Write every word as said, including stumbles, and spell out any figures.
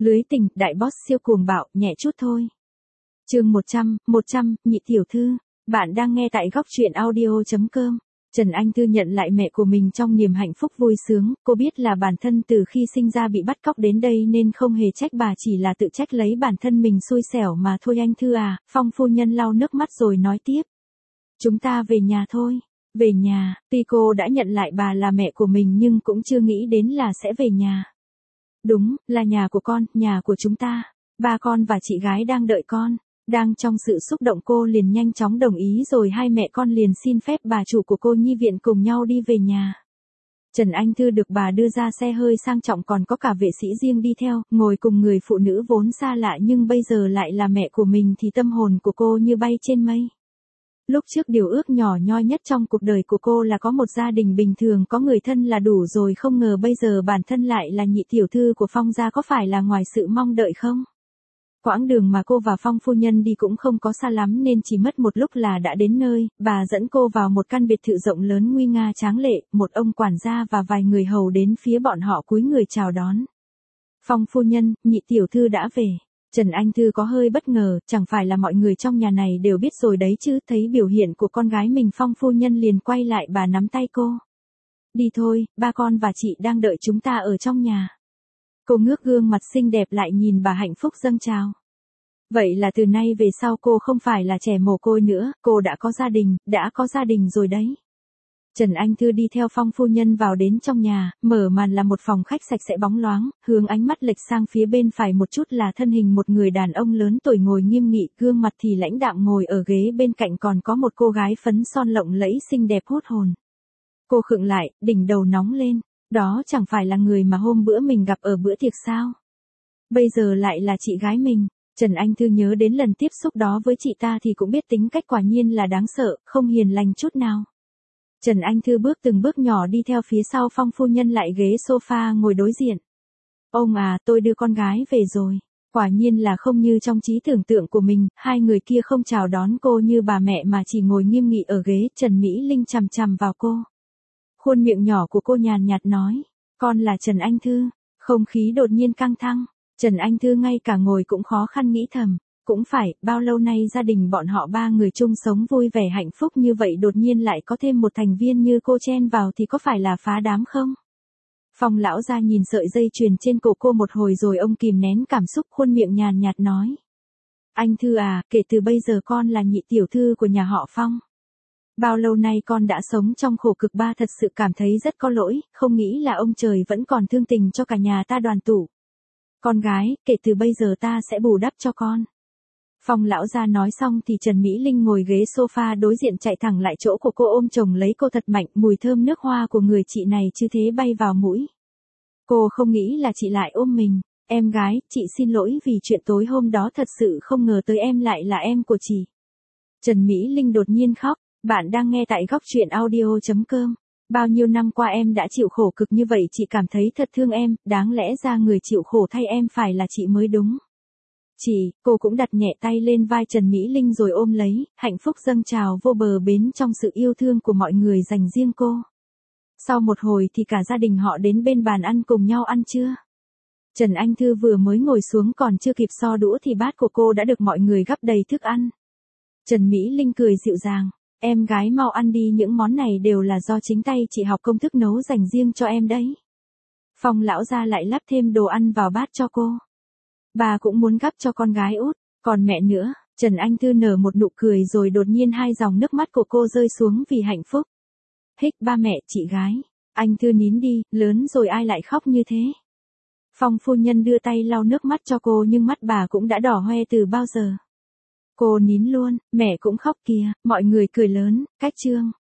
Lưới tình, đại boss siêu cuồng bạo, nhẹ chút thôi. Chương một trăm, một trăm, nhị tiểu thư. Bạn đang nghe tại góc truyện audio chấm com. Trần Anh Thư nhận lại mẹ của mình trong niềm hạnh phúc vui sướng, cô biết là bản thân từ khi sinh ra bị bắt cóc đến đây nên không hề trách bà, chỉ là tự trách lấy bản thân mình xui xẻo mà thôi. Anh Thư à, Phong phu nhân lau nước mắt rồi nói tiếp. Chúng ta về nhà thôi. Về nhà, tuy cô đã nhận lại bà là mẹ của mình nhưng cũng chưa nghĩ đến là sẽ về nhà. Đúng, là nhà của con, nhà của chúng ta. Ba con và chị gái đang đợi con. Đang trong sự xúc động cô liền nhanh chóng đồng ý rồi hai mẹ con liền xin phép bà chủ của cô nhi viện cùng nhau đi về nhà. Trần Anh Thư được bà đưa ra xe hơi sang trọng, còn có cả vệ sĩ riêng đi theo, ngồi cùng người phụ nữ vốn xa lạ nhưng bây giờ lại là mẹ của mình thì tâm hồn của cô như bay trên mây. Lúc trước điều ước nhỏ nhoi nhất trong cuộc đời của cô là có một gia đình bình thường, có người thân là đủ rồi, không ngờ bây giờ bản thân lại là nhị tiểu thư của Phong gia, có phải là ngoài sự mong đợi không? Quãng đường mà cô và Phong phu nhân đi cũng không có xa lắm nên chỉ mất một lúc là đã đến nơi. Bà dẫn cô vào một căn biệt thự rộng lớn nguy nga tráng lệ, một ông quản gia và vài người hầu đến phía bọn họ cúi người chào đón. Phong phu nhân, nhị tiểu thư đã về. Trần Anh Thư có hơi bất ngờ, chẳng phải là mọi người trong nhà này đều biết rồi đấy chứ. Thấy biểu hiện của con gái mình, Phong phu nhân liền quay lại, bà nắm tay cô. Đi thôi, ba con và chị đang đợi chúng ta ở trong nhà. Cô ngước gương mặt xinh đẹp lại nhìn bà, hạnh phúc dâng trào. Vậy là từ nay về sau cô không phải là trẻ mồ côi nữa, cô đã có gia đình, đã có gia đình rồi đấy. Trần Anh Thư đi theo Phong phu nhân vào đến trong nhà, mở màn là một phòng khách sạch sẽ bóng loáng, hướng ánh mắt lệch sang phía bên phải một chút là thân hình một người đàn ông lớn tuổi ngồi nghiêm nghị, gương mặt thì lãnh đạm ngồi ở ghế bên cạnh, còn có một cô gái phấn son lộng lẫy xinh đẹp hút hồn. Cô khựng lại, đỉnh đầu nóng lên, đó chẳng phải là người mà hôm bữa mình gặp ở bữa tiệc sao? Bây giờ lại là chị gái mình. Trần Anh Thư nhớ đến lần tiếp xúc đó với chị ta thì cũng biết tính cách quả nhiên là đáng sợ, không hiền lành chút nào. Trần Anh Thư bước từng bước nhỏ đi theo phía sau Phong phu nhân lại ghế sofa ngồi đối diện. Ông à, tôi đưa con gái về rồi. Quả nhiên là không như trong trí tưởng tượng của mình, hai người kia không chào đón cô như bà mẹ mà chỉ ngồi nghiêm nghị ở ghế. Trần Mỹ Linh chằm chằm vào cô. Khuôn miệng nhỏ của cô nhàn nhạt nói, con là Trần Anh Thư. Không khí đột nhiên căng thẳng. Trần Anh Thư ngay cả ngồi cũng khó khăn, nghĩ thầm, cũng phải, bao lâu nay gia đình bọn họ ba người chung sống vui vẻ hạnh phúc như vậy, đột nhiên lại có thêm một thành viên như cô chen vào thì có phải là phá đám không? Phong lão gia nhìn sợi dây chuyền trên cổ cô một hồi rồi ông kìm nén cảm xúc, khuôn miệng nhàn nhạt nói. Anh Thư à, kể từ bây giờ con là nhị tiểu thư của nhà họ Phong. Bao lâu nay con đã sống trong khổ cực, ba thật sự cảm thấy rất có lỗi, không nghĩ là ông trời vẫn còn thương tình cho cả nhà ta đoàn tụ. Con gái, kể từ bây giờ ta sẽ bù đắp cho con. Phong lão gia nói xong thì Trần Mỹ Linh ngồi ghế sofa đối diện chạy thẳng lại chỗ của cô, ôm chồng lấy cô thật mạnh, mùi thơm nước hoa của người chị này chứ thế bay vào mũi. Cô không nghĩ là chị lại ôm mình. Em gái, chị xin lỗi vì chuyện tối hôm đó, thật sự không ngờ tới em lại là em của chị. Trần Mỹ Linh đột nhiên khóc. Bạn đang nghe tại góc truyện audio chấm com. Bao nhiêu năm qua em đã chịu khổ cực như vậy, chị cảm thấy thật thương em, đáng lẽ ra người chịu khổ thay em phải là chị mới đúng. Chị, cô cũng đặt nhẹ tay lên vai Trần Mỹ Linh rồi ôm lấy, hạnh phúc dâng trào vô bờ bến trong sự yêu thương của mọi người dành riêng cô. Sau một hồi thì cả gia đình họ đến bên bàn ăn cùng nhau ăn trưa. Trần Anh Thư vừa mới ngồi xuống còn chưa kịp so đũa thì bát của cô đã được mọi người gắp đầy thức ăn. Trần Mỹ Linh cười dịu dàng. Em gái mau ăn đi, những món này đều là do chính tay chị học công thức nấu dành riêng cho em đấy. Phong lão gia lại lắp thêm đồ ăn vào bát cho cô. Bà cũng muốn gắp cho con gái út, còn mẹ nữa. Trần Anh Thư nở một nụ cười rồi đột nhiên hai dòng nước mắt của cô rơi xuống vì hạnh phúc. Hích, ba mẹ, chị gái. Anh Thư nín đi, lớn rồi ai lại khóc như thế. Phong phu nhân đưa tay lau nước mắt cho cô nhưng mắt bà cũng đã đỏ hoe từ bao giờ. Cô nín luôn, mẹ cũng khóc kìa, mọi người cười lớn, cách trương.